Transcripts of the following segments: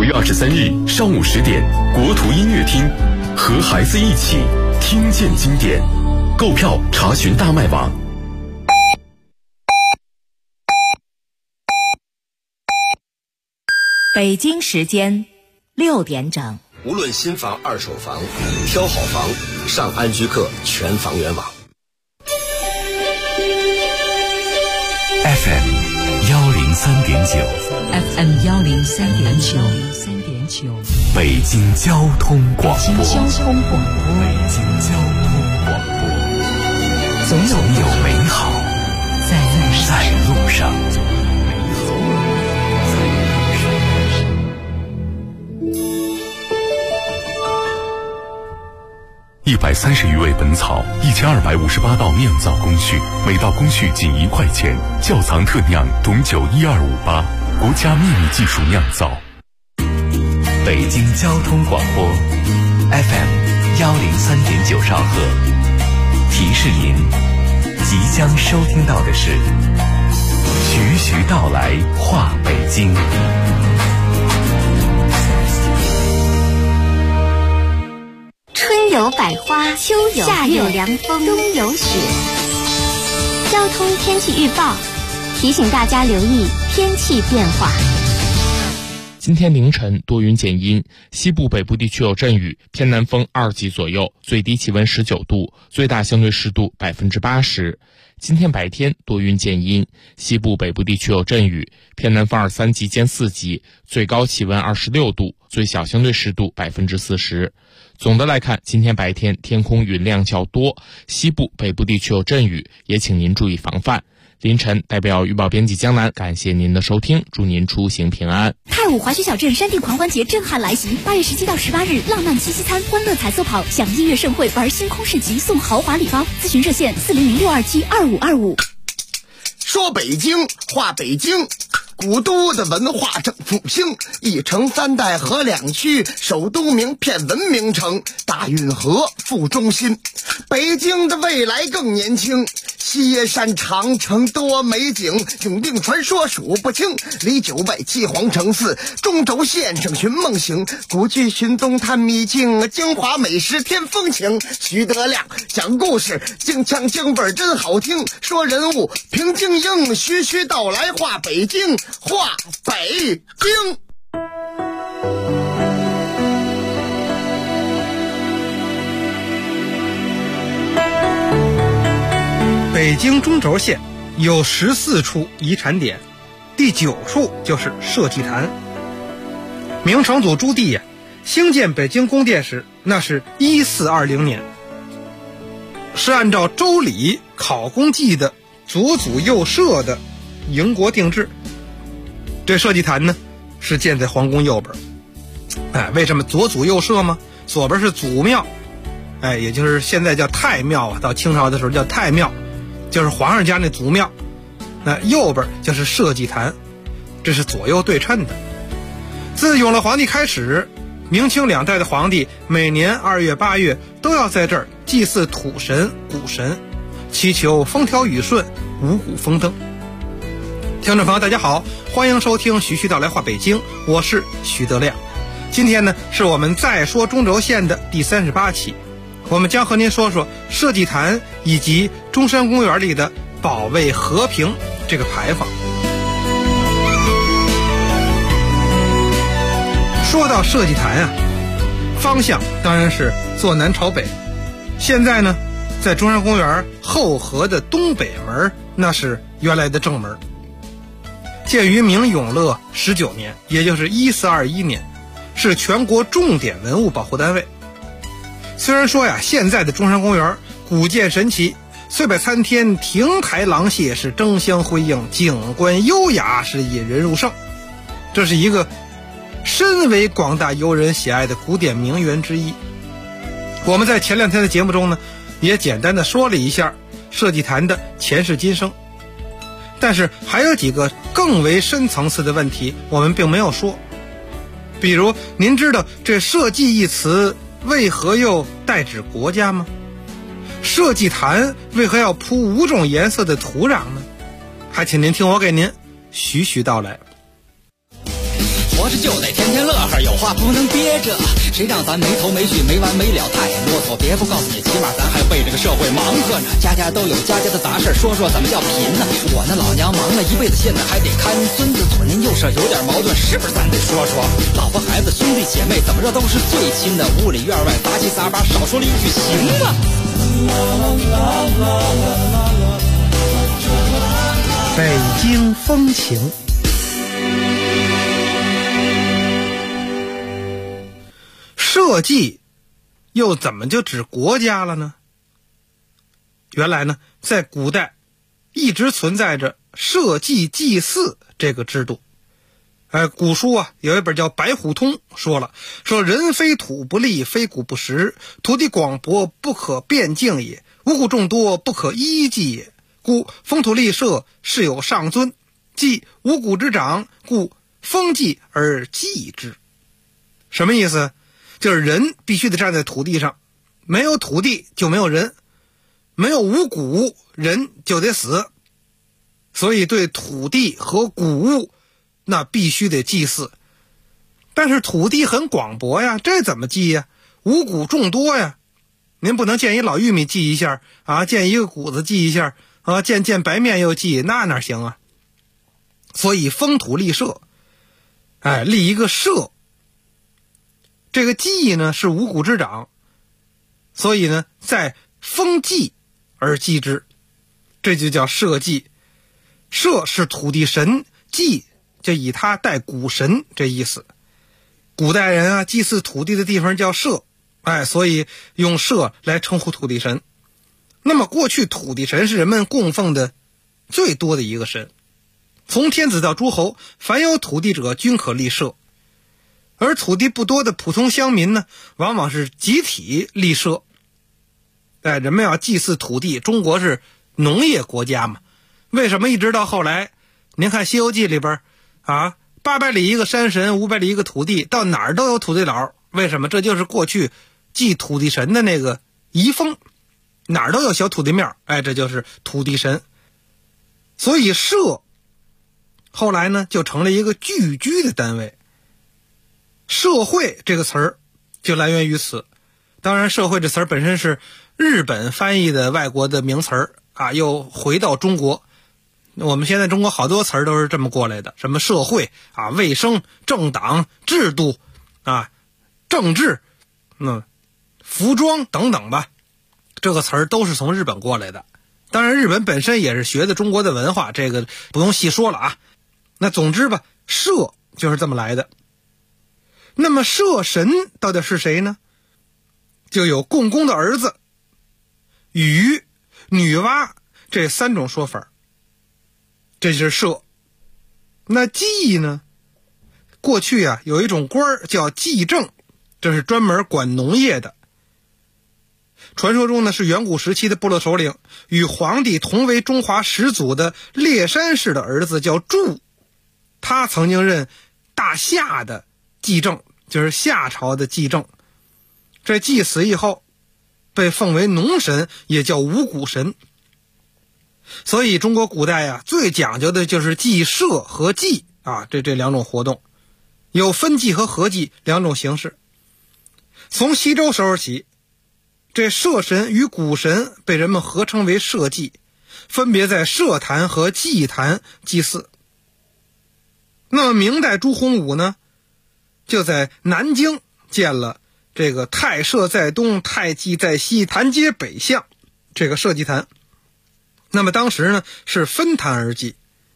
月23日上午10点，国图音乐厅，和孩子一起听见经典。购票查询大麦网。 北京时间6点整。 无论新房、二手房，挑好房，上安居客全房源网。 FM 103.9， 北京交通广播，总有美好在路上。130余味本草，1258道酿造工序，每道工序仅1块钱。窖藏特酿董酒1258，国家秘密技术酿造。 北京交通广播 FM 103.9兆赫，提示您即将收听到的是徐徐道来话北京。 春有百花，秋有夏有凉风，冬有雪。交通天气预报提醒大家留意天气变化。 今天凌晨多云见阴，西部北部地区有阵雨，偏南风2级左右，最低气温19度，最大相对湿度80%。今天白天多云见阴，西部北部地区有阵雨，偏南风3级兼4级，最高气温26度，最小相对湿度40%。总的来看，今天白天天空云量较多，西部北部地区有阵雨，也请您注意防范。凌晨代表预报编辑江南感谢您的收听，祝您出行平安。 太武滑雪小镇山地狂欢节震撼来袭，8月17到18日，浪漫七夕餐、欢乐彩色跑，享音乐盛会，玩星空市集，送豪华礼包。咨询热线400-627-2525。 说北京话北京，古都的文化正复兴，一城3代河2区，首都名片文明城，大运河副中心。北京的未来更年轻，西山长城多美景，永定传说数不清，离9外7皇城4，中轴线上寻梦行，古剧寻踪探秘境，京华美食添风情。徐德亮讲故事，京腔京味真好听，说人物平静英，徐徐道来话北京，话北京。 北京中轴线有14处遗产点，第9处就是社稷坛。明成祖朱棣兴建北京宫殿时，那是1420年，是按照周礼考功记的左祖右社的营国定制。这社稷坛呢是建在皇宫右边。为什么左祖右社吗？左边是祖庙，也就是现在叫太庙到清朝的时候叫太庙，就是皇上家那祖庙。那右边就是社稷坛，这是左右对称的。自永乐皇帝开始，明清2代的皇帝每年2月8月都要在这儿祭祀土神谷神，祈求风调雨顺，五谷丰登。听众朋友大家好，欢迎收听徐徐道来话北京，我是徐德亮。今天呢是我们再说中轴线的第38期，我们将和您说说社稷坛以及中山公园里的保卫和平这个牌坊。说到社稷坛方向当然是坐南朝北。现在呢在中山公园后河的东北门，那是原来的正门。建于明永乐19年，也就是1421年，是全国重点文物保护单位。虽然说现在的中山公园古建神奇，岁百参天，亭台廊榭是争相辉映，景观优雅是引人入胜，这是一个深为广大游人喜爱的古典名园之一。我们在前2天的节目中呢也简单的说了一下社稷坛的前世今生，但是还有几个更为深层次的问题我们并没有说。比如您知道这社稷一词为何又代指国家吗？社稷坛为何要铺5种颜色的土壤呢？还请您听我给您徐徐道来。 活着就得天天乐呵，有话不能憋着，谁让咱没头没绪没完没了太啰嗦。别不告诉你，起码咱还为这个社会忙活呢。家家都有家家的杂事，说说怎么叫贫呢？我那老娘忙了一辈子，现在还得看孙子，左邻右舍有点矛盾，是不是咱得说说？老婆孩子兄弟姐妹怎么着都是最亲的，屋里院外杂七杂八，少说了一句行吗？ 北京风情。社稷又怎么就指国家了呢？原来呢，在古代一直存在着社稷祭祀这个制度。古书啊有一本叫《白虎通》，说人非土不立，非谷不食，土地广博不可变境也，五谷众多不可依计也，故封土立社是有上尊，即五谷之长，故封祭而祭之。什么意思？就是人必须得站在土地上，没有土地就没有人，没有五谷人就得死，所以对土地和谷物那必须得祭祀。但是土地很广博呀，这怎么祭呀？五谷众多呀，您不能见一老玉米祭一下啊，见一个谷子祭一下啊，见白面又祭，那哪行啊？所以封土立社，立一个社。这个祭呢是五谷之长，所以呢在封祭而祭之，这就叫社稷。社是土地神，祭就以它代谷神这意思。古代人啊祭祀土地的地方叫社，所以用社来称呼土地神。那么过去土地神是人们供奉的最多的一个神，从天子到诸侯，凡有土地者均可立社。而土地不多的普通乡民呢，往往是集体立社。人们要祭祀土地，中国是农业国家嘛，为什么一直到后来，您看《西游记》里边800里一个山神，500里一个土地，到哪儿都有土地佬？为什么？这就是过去祭土地神的那个遗风，哪儿都有小土地庙，这就是土地神。所以社后来呢就成了一个聚居的单位。社会这个词儿就来源于此。当然社会这词儿本身是日本翻译的外国的名词儿又回到中国。我们现在中国好多词儿都是这么过来的，什么社会卫生、政党、制度政治服装等等吧，这个词儿都是从日本过来的。当然日本本身也是学的中国的文化，这个不用细说了那总之吧，社就是这么来的。那么社神到底是谁呢？就有共工的儿子、禹、女娲这3种说法，这就是社。那祭呢？过去有一种官叫祭正，这是专门管农业的。传说中呢是远古时期的部落首领，与皇帝同为中华始祖的烈山氏的儿子叫祝，他曾经任大夏的祭正，就是夏朝的祭正。这祭死以后被奉为农神，也叫五谷神。所以中国古代最讲究的就是祭社和祭这2种活动，有分祭和合祭2种形式。从西周时候起，这社神与谷神被人们合称为社稷，分别在社坛和祭坛祭祀。那么明代朱洪武呢，就在南京建了这个太社在东，太祭在西，坛街北向这个社稷坛。那么当时呢是分坛而祭。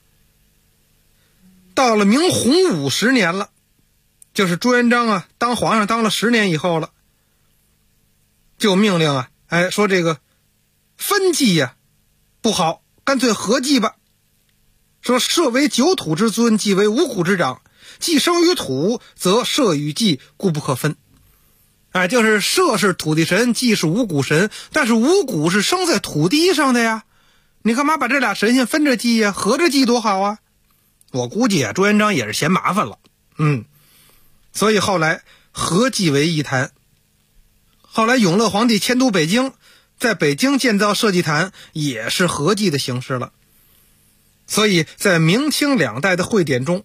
到了明洪武10年了，就是朱元璋当皇上当了10年以后了，就命令说这个分祭不好，干脆合祭吧。说社为九土之尊，祭为五谷之长，祭生于土，则社与祭故不可分。就是社是土地神，祭是五谷神，但是五谷是生在土地上的呀，你干嘛把这俩神仙分着祭呀？合着祭多好啊！我估计朱元璋也是嫌麻烦了，所以后来合祭为一坛。后来永乐皇帝迁都北京，在北京建造社稷坛也是合祭的形式了。所以在明清2代的会典中，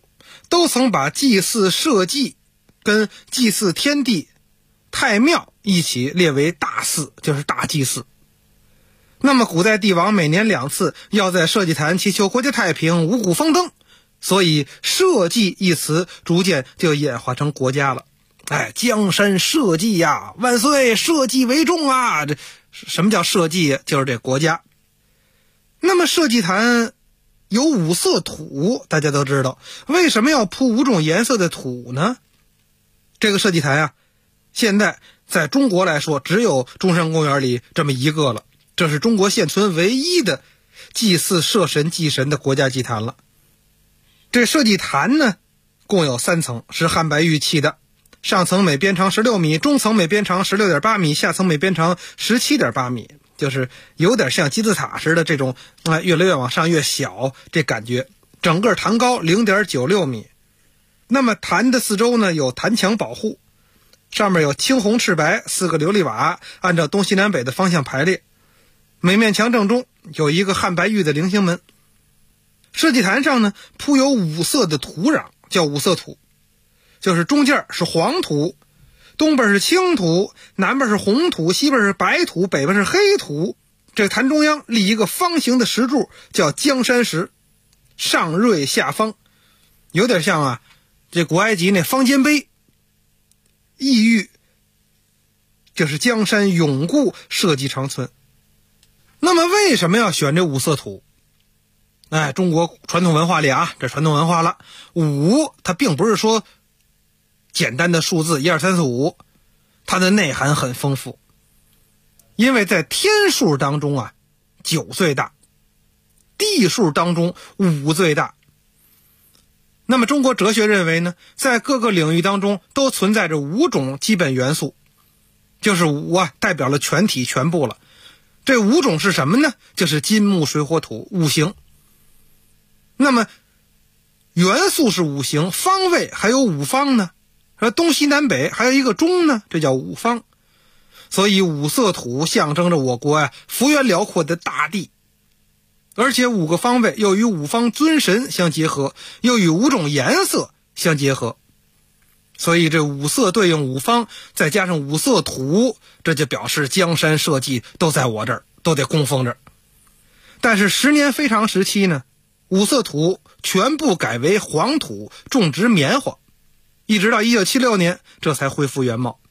都曾把祭祀社稷跟祭祀天地太庙一起列为大祀，就是大祭祀。那么古代帝王每年2次要在社稷坛祈求国家太平、五谷丰登，所以社稷一词逐渐就演化成国家了。江山社稷呀，万岁，社稷为重啊！这什么叫社稷？就是这国家。那么社稷坛有5色土，大家都知道，为什么要铺5种颜色的土呢？这个社稷坛现在在中国来说，只有中山公园里这么一个了，这是中国现存唯一的祭祀社神祭神的国家祭坛了。这社稷坛呢，共有3层，是汉白玉砌的，上层每边长16米，中层每边长16.8米，下层每边长17.8米，就是有点像金字塔似的这种越来越往上越小这感觉。整个坛高 0.96 米。那么坛的四周呢有坛墙保护，上面有青红赤白4个琉璃瓦，按照东西南北的方向排列。每面墙正中有一个汉白玉的菱形门。社稷坛上呢铺有5色的土壤，叫5色土，就是中间是黄土，东边是青土，南边是红土，西边是白土，北边是黑土。这坛中央立一个方形的石柱，叫江山石，上锐下方，有点像这古埃及那方尖碑，意喻就是江山永固，社稷长存。那么为什么要选这5色土？中国传统文化里这传统文化了，5它并不是说简单的数字1、2、3、4、5，它的内涵很丰富。因为在天数当中9最大，地数当中5最大。那么中国哲学认为呢，在各个领域当中都存在着5种基本元素，就是5代表了全体全部了。这5种是什么呢？就是金木水火土5行。那么元素是5行，方位还有5方呢，东西南北还有一个中呢，这叫5方。所以5色土象征着我国幅员辽阔的大地，而且5个方位又与5方尊神相结合，又与5种颜色相结合，所以这5色对应5方，再加上5色土，这就表示江山社稷都在我这儿，都得供奉这儿。但是10年非常时期呢，5色土全部改为黄土，种植棉花，一直到1976年这才恢复原貌。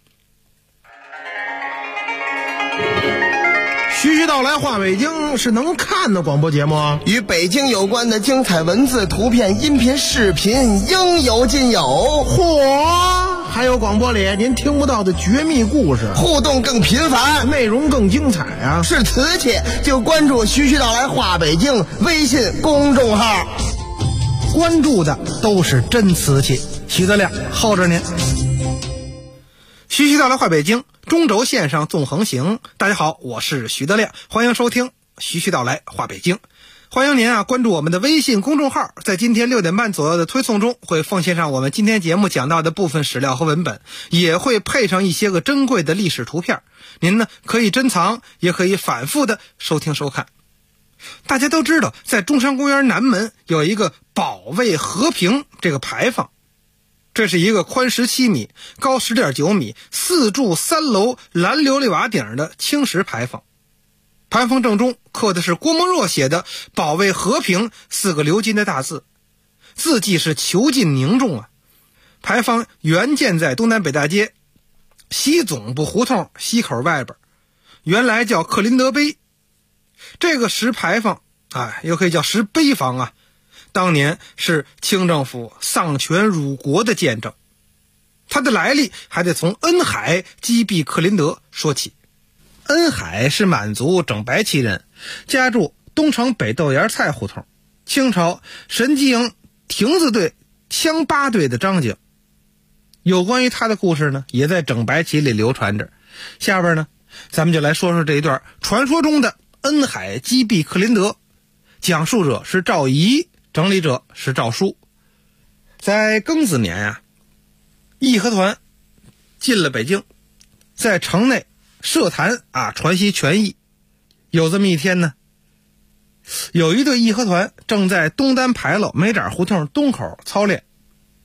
徐徐道来话北京是能看的广播节目啊， 与北京有关的精彩文字、图片、音频、视频应有尽有。 嚯，还有广播里您听不到的绝密故事， 互动更频繁， 内容更精彩啊！ 是瓷器就关注徐徐道来话北京微信公众号， 关注的都是真瓷器。徐德亮候着您。 徐徐道来话北京，中轴线上纵横行。大家好，我是徐德亮，欢迎收听徐徐道来话北京。欢迎您关注我们的微信公众号，在今天6点半左右的推送中会奉献上我们今天节目讲到的部分史料和文本，也会配上一些个珍贵的历史图片，您呢可以珍藏，也可以反复的收听收看。大家都知道，在中山公园南门有一个保卫和平这个牌坊，这是一个宽17米、高10.9米、4柱3楼蓝琉璃瓦顶的青石牌坊。牌坊正中刻的是郭沫若写的“保卫和平”4个鎏金的大字，字迹是遒劲凝重牌坊原建在东南北大街西总部胡同西口外边，原来叫克林德碑。这个石牌坊又可以叫石碑坊当年是清政府丧权辱国的见证。它的来历还得从恩海击毙克林德说起。恩海是满族整白旗人，家住东城北豆芽菜胡同，清朝神机营亭子队枪八队的张警。有关于他的故事呢，也在整白旗里流传着。下边呢，咱们就来说说这一段传说中的恩海击毙克林德。讲述者是赵仪，整理者是赵书。在庚子年义和团进了北京，在城内设坛传习权益。有这么一天呢，有一队义和团正在东单牌楼梅盏胡同东口操练，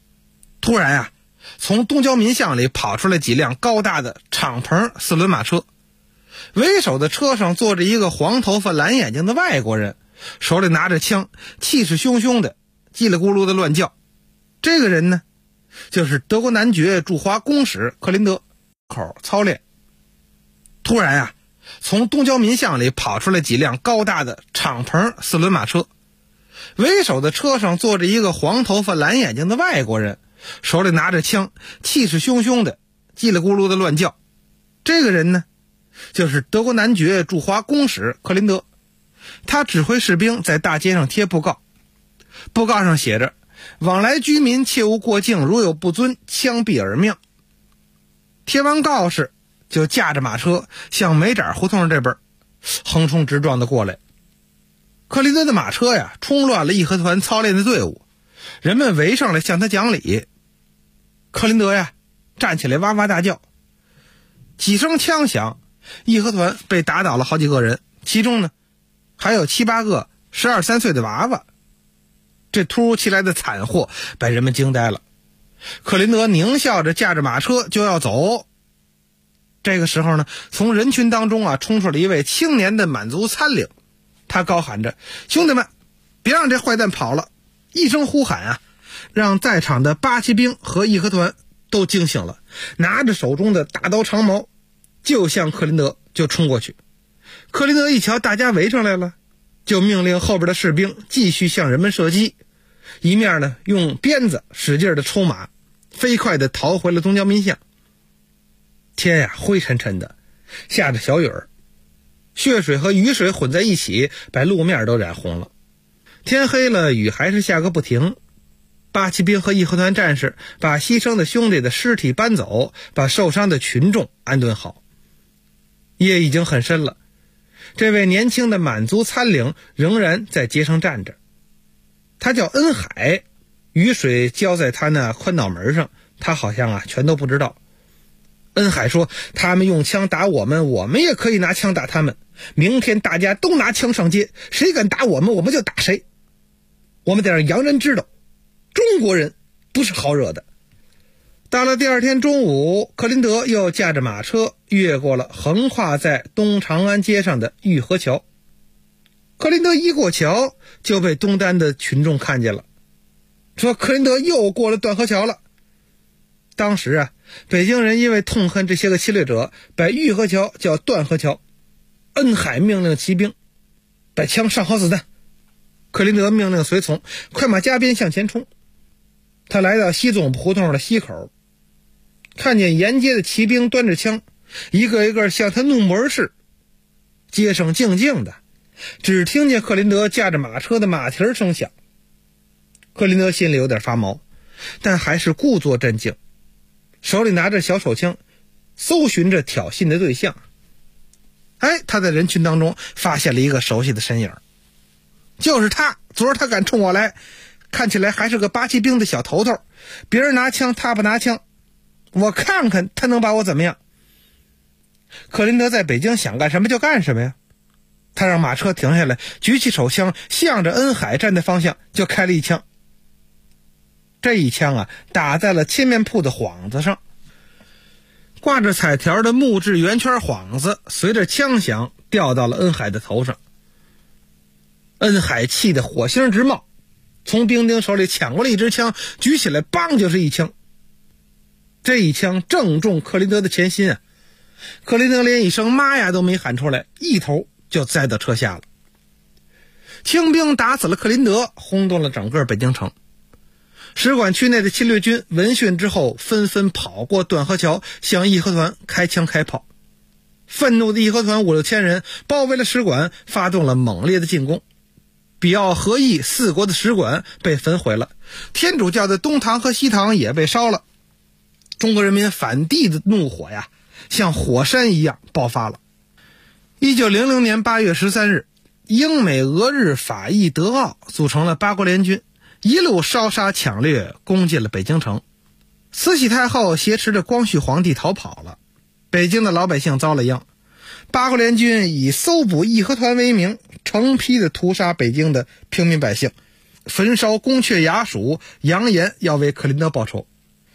突然啊，从东郊民巷里跑出来几辆高大的敞篷4轮马车，为首的车上坐着一个黄头发蓝眼睛的外国人，手里拿着枪，气势汹汹的叽里咕噜的乱叫。这个人呢，就是德国男爵驻华公使克林德。口操练。突然啊，从东郊民巷里跑出来几辆高大的敞篷4轮马车，为首的车上坐着一个黄头发蓝眼睛的外国人，手里拿着枪，气势汹汹的叽里咕噜的乱叫。这个人呢，就是德国男爵驻华公使克林德。他指挥士兵在大街上贴布告，布告上写着：往来居民切勿过境，如有不遵，枪毙耳命。贴完告示，就驾着马车向梅展胡同这边横冲直撞的过来。克林德的马车呀，冲乱了义和团操练的队伍，人们围上来向他讲理。克林德呀，站起来哇哇大叫。几声枪响，义和团被打倒了好几个人，其中呢，还有7、8个12、13岁的娃娃。这突如其来的惨祸把人们惊呆了。克林德狞笑着驾着马车就要走。这个时候呢，从人群当中啊，冲出了一位青年的满族参领。他高喊着：兄弟们，别让这坏蛋跑了！一声呼喊啊，让在场的八旗兵和义和团都惊醒了，拿着手中的大刀长矛就向克林德就冲过去。克林德一瞧大家围上来了，就命令后边的士兵继续向人们射击，一面呢用鞭子使劲的抽马，飞快的逃回了东郊民巷。天呀，灰沉沉的，下着小雨儿，血水和雨水混在一起，把路面都染红了。天黑了，雨还是下个不停。八旗兵和义和团战士把牺牲的兄弟的尸体搬走，把受伤的群众安顿好。夜已经很深了，这位年轻的满族参领仍然在街上站着。他叫恩海，雨水浇在他那宽脑门上，他好像啊全都不知道。恩海说：他们用枪打我们，我们也可以拿枪打他们。明天大家都拿枪上街，谁敢打我们，我们就打谁。我们得让洋人知道，中国人不是好惹的。到了第二天中午，克林德又驾着马车越过了横跨在东长安街上的玉河桥。克林德一过桥，就被东单的群众看见了，说克林德又过了断河桥了。当时啊，北京人因为痛恨这些个侵略者，把玉河桥叫断河桥。恩海命令骑兵把枪上好子弹，克林德命令随从快马加鞭向前冲。他来到西总胡同的西口，看见沿街的骑兵端着枪，一个一个向他怒目而视。街上静静的，只听见克林德驾着马车的马蹄声响。克林德心里有点发毛，但还是故作镇静，手里拿着小手枪，搜寻着挑衅的对象。他在人群当中发现了一个熟悉的身影，就是他。昨儿他敢冲我来，看起来还是个八旗兵的小头头，别人拿枪他不拿枪，我看看他能把我怎么样。克林德在北京想干什么就干什么呀。他让马车停下来，举起手枪，向着恩海站的方向就开了一枪。这一枪啊，打在了切面铺的幌子上。挂着彩条的木质圆圈幌子随着枪响掉到了恩海的头上。恩海气得火星直冒，从兵丁手里抢过了一支枪，举起来梆就是一枪。这一枪正中克林德的前心啊！克林德连一声妈呀都没喊出来，一头就栽到车下了。清兵打死了克林德，轰动了整个北京城。使馆区内的侵略军闻讯之后，纷纷跑过断河桥，向义和团开枪开炮。愤怒的义和团5、6千人包围了使馆，发动了猛烈的进攻。比奥和义4国的使馆被焚毁了，天主教的东堂和西堂也被烧了。中国人民反帝的怒火呀，像火山一样爆发了。1900年8月13日，英美俄日法意德奥组成了8国联军，一路烧杀抢掠，攻进了北京城。慈禧太后挟持着光绪皇帝逃跑了，北京的老百姓遭了殃。8国联军以搜捕义和团为名，成批的屠杀北京的平民百姓，焚烧宫阙衙署，扬言要为克林德报仇。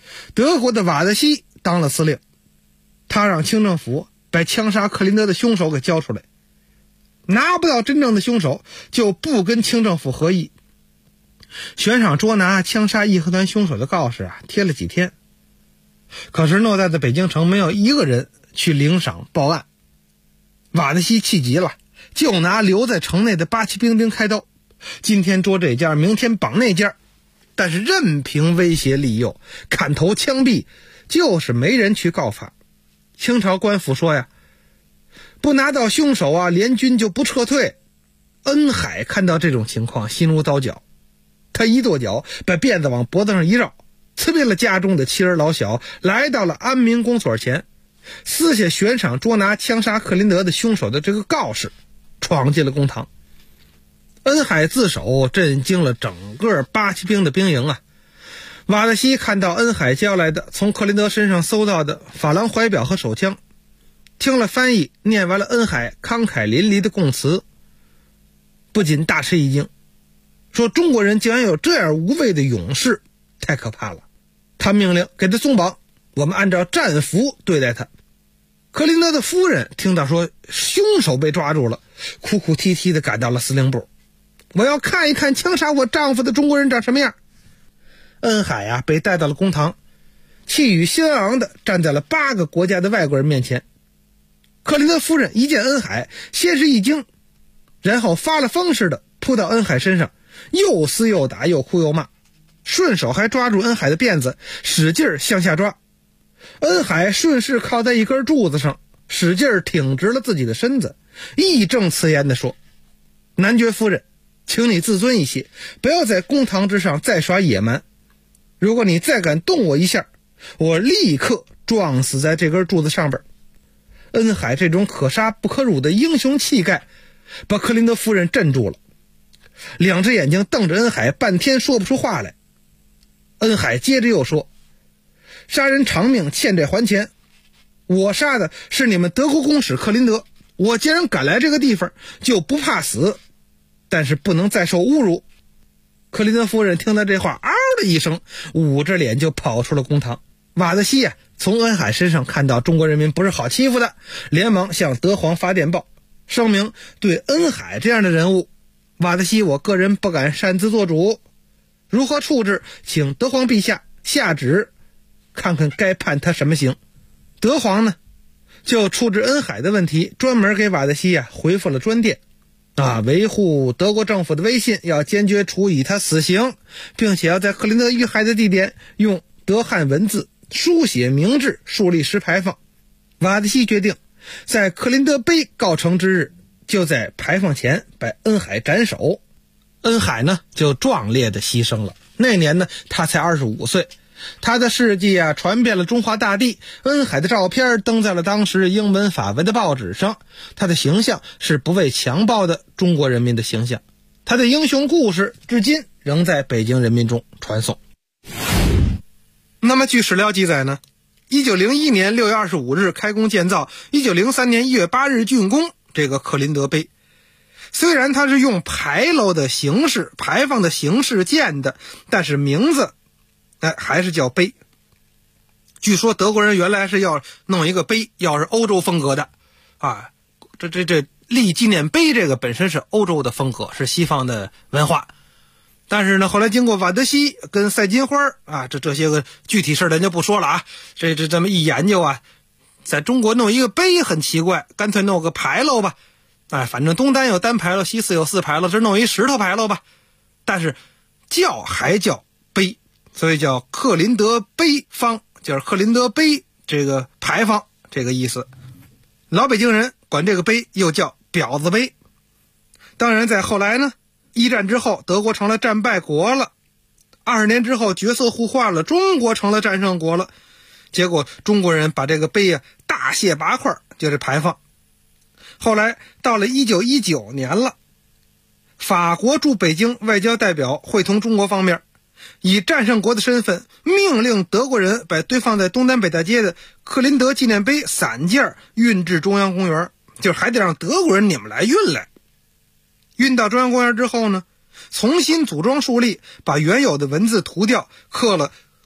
德国的瓦德西当了司令，他让清政府把枪杀克林德的凶手给交出来，拿不到真正的凶手就不跟清政府合议。悬赏捉拿枪杀义和团凶手的告示贴了几天，可是诺在的北京城没有一个人去领赏报案。瓦德西气急了，就拿留在城内的八旗兵开刀，今天捉这家，明天绑那家，但是任凭威胁利诱，砍头枪毙，就是没人去告发。清朝官府说不拿到凶手联军就不撤退。恩海看到这种情况，心如刀绞，他一跺脚，把辫子往脖子上一绕，辞别了家中的妻儿老小，来到了安民公所前，撕下悬赏捉拿枪杀克林德的凶手的这个告示，闯进了公堂。恩海自首，震惊了整个八旗兵的兵营瓦德西看到恩海交来的从克林德身上搜到的珐琅怀表和手枪，听了翻译，念完了恩海慷慨淋漓的供词，不仅大吃一惊，说中国人竟然有这样无畏的勇士，太可怕了。他命令给他松绑，我们按照战俘对待他。克林德的夫人听到说凶手被抓住了，哭哭啼啼地赶到了司令部，我要看一看枪杀我丈夫的中国人长什么样。恩海被带到了公堂，气宇轩昂地站在了8个国家的外国人面前。克林德夫人一见恩海，先是一惊，然后发了疯似的扑到恩海身上，又撕又打，又哭又骂，顺手还抓住恩海的辫子，使劲向下抓。恩海顺势靠在一根柱子上，使劲挺直了自己的身子，义正辞严地说：男爵夫人，请你自尊一些，不要在公堂之上再耍野蛮。如果你再敢动我一下，我立刻撞死在这根柱子上边。恩海这种可杀不可辱的英雄气概把克林德夫人镇住了，两只眼睛瞪着恩海，半天说不出话来。恩海接着又说：杀人偿命，欠债还钱，我杀的是你们德国公使克林德，我既然赶来这个地方就不怕死，但是不能再受侮辱。克林德夫人听到这话，嗷的一声，捂着脸就跑出了公堂。瓦德西从恩海身上看到中国人民不是好欺负的，连忙向德皇发电报，声明对恩海这样的人物，瓦德西我个人不敢擅自做主，如何处置，请德皇陛下下旨，看看该判他什么刑。德皇呢，就处置恩海的问题，专门给瓦德西回复了专电，维护德国政府的威信，要坚决处以他死刑，并且要在克林德遇害的地点用德汉文字书写明志，树立石牌坊。瓦德西决定在克林德碑告成之日，就在牌坊前把恩海斩首。恩海呢，就壮烈的牺牲了。那年呢，他才25岁。他的事迹传遍了中华大地，恩海的照片登在了当时英文法文的报纸上，他的形象是不畏强暴的中国人民的形象，他的英雄故事至今仍在北京人民中传颂。那么据史料记载呢，1901年6月25日开工建造，1903年1月8日竣工这个克林德碑。虽然它是用牌楼的形式、牌坊的形式建的，但是名字还是叫碑。据说德国人原来是要弄一个碑，要是欧洲风格的这立纪念碑这个本身是欧洲的风格，是西方的文化。但是呢，后来经过瓦德西跟赛金花这些个具体事咱就不说了这么一研究在中国弄一个碑很奇怪，干脆弄个牌楼吧。反正东单有单牌楼，西四有四牌楼，这弄一石头牌楼吧。但是叫还叫碑，所以叫克林德碑坊，就是克林德碑这个牌坊这个意思。老北京人管这个碑又叫婊子碑。当然在后来呢，一战之后德国成了战败国了，20年之后角色互换了，中国成了战胜国了，结果中国人把这个碑大卸8块，就这牌坊。后来到了1919年了，法国驻北京外交代表会同中国方面，以战胜国的身份命令德国人把堆放在东单北大街的克林德纪念碑散件运至中央公园，就是还得让德国人你们来运来。运到中央公园之后呢，重新组装树立，把原有的文字涂掉，刻了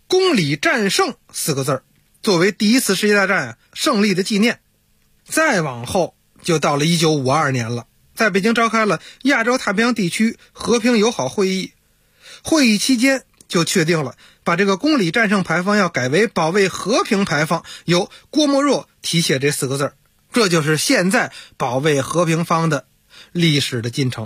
公理战胜4个字作为第一次世界大战胜利的纪念。再往后就到了1952年了，在北京召开了亚洲太平洋地区和平友好会议。会议期间就确定了把这个公理战胜牌坊要改为保卫和平牌坊，由郭沫若题写这4个字，这就是现在保卫和平坊的历史的进程。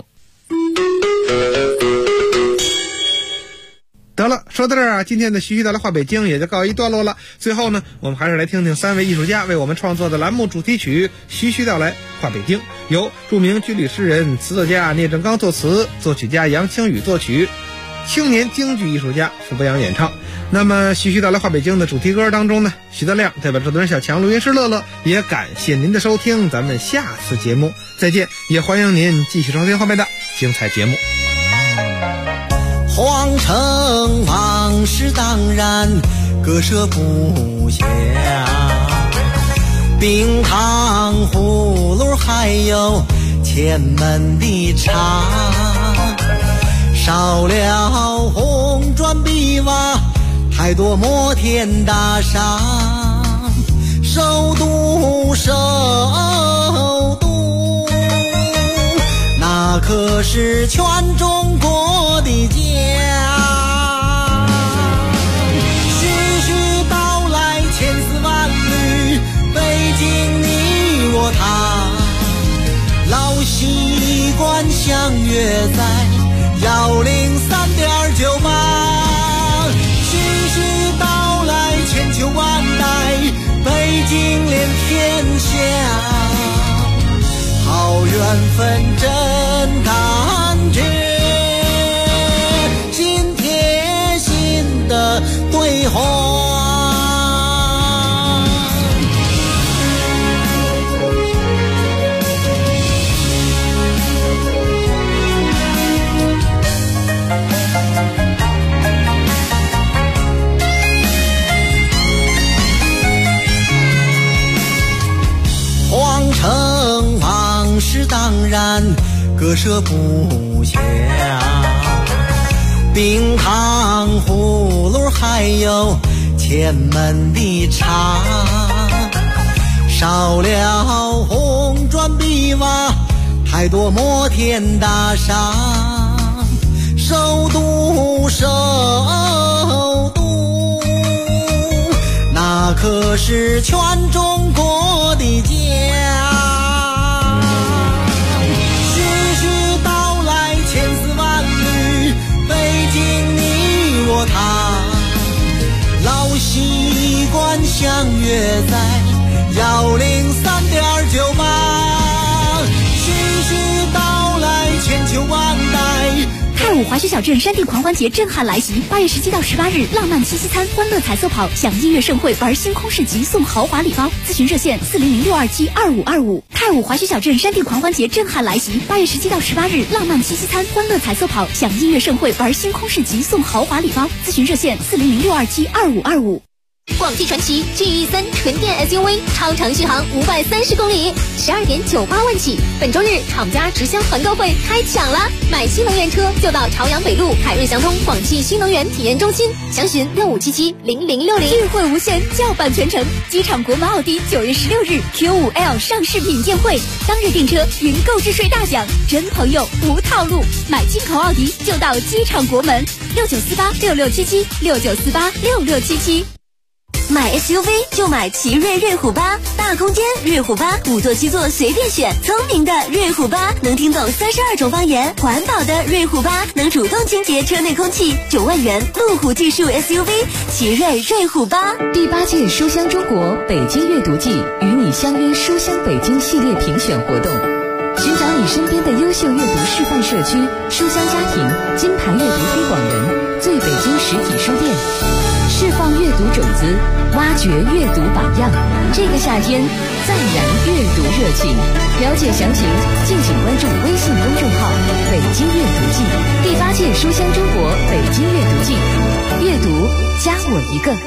得了，说到这儿啊，今天的徐徐带来话北京也就告一段落了。最后呢，我们还是来听听3位艺术家为我们创作的栏目主题曲《徐徐带来话北京》，由著名军旅诗人、词作家聂政刚作词，作曲家杨清宇作曲，青年京剧艺术家傅北阳演唱。那么徐徐带来话北京的主题歌当中呢，徐德亮代表制作人小强、录音师乐乐，也感谢您的收听，咱们下次节目再见，也欢迎您继续收听后面的精彩节目。 皇城往事当然割舍不下，冰糖葫芦还有前门的茶，少了红砖碧瓦，太多摩天大厦，首都那可是全中国的家。徐徐道来千丝万缕，北京你我他，老习惯相约在103.98。徐徐道来千秋万代，北京连天下，好缘分真感觉，心贴心的对话。皇城往事当然割舍不下，冰糖葫芦还有前门的茶，少了红砖碧瓦，太多摩天大厦，首都那可是全中国的家。徐徐道来千丝万缕，北京你我他，老习惯相约在103.98。徐徐道来千秋万代。 太武滑雪小镇山地狂欢节震撼来袭，8月17到18日，浪漫七夕餐、欢乐彩色跑、享音乐盛会、玩星空市集，送豪华礼包。咨询热线400-627-2525。太武滑雪小镇山地狂欢节震撼来袭，8月17到18日，浪漫七夕餐、欢乐彩色跑、享音乐盛会、玩星空市集，送豪华礼包。咨询热线400-627-2525。 广汽传祺 GE3 纯电 SUV 超长续航530公里，12.98万起。本周日厂家直销团购会开抢了，买新能源车就到朝阳北路凯瑞祥通广汽新能源体验中心，详询65770060。智慧无限，叫办全程。机场国门奥迪9月16日 Q5L 上市品鉴会，当日订车云购置税大奖，真朋友无套路，买进口奥迪就到机场国门，69486677，69486677。 买 SUV 就买奇瑞瑞虎8，大空间瑞虎8，5座7座随便选，聪明的瑞虎8能听懂32种方言，环保的瑞虎8能主动清洁车内空气，9万元路虎技术 SUV 奇瑞瑞虎8。 第8届书香中国北京阅读季与你相约书香北京系列评选活动，寻找你身边的优秀阅读示范社区、书香家庭、金牌阅读推广人、最北京实体书店，释放阅读种子，挖掘阅读榜样。这个夏天再燃阅读热情，了解详情敬请关注微信公众号北京阅读季。第8届书香中国北京阅读季，阅读加我一个。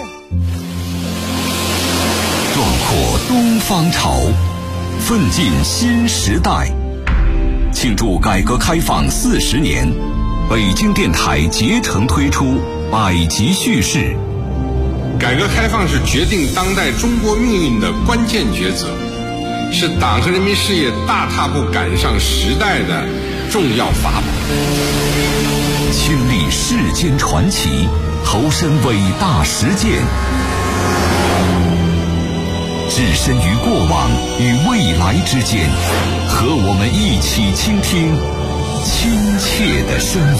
壮阔东方潮，奋进新时代。庆祝改革开放40年，北京电台竭诚推出百集叙事， 改革开放是决定当代中国命运的关键抉择，是党和人民事业大踏步赶上时代的重要法宝。 亲历世间传奇，投身伟大实践，置身于过往与未来之间，和我们一起倾听亲切的声音。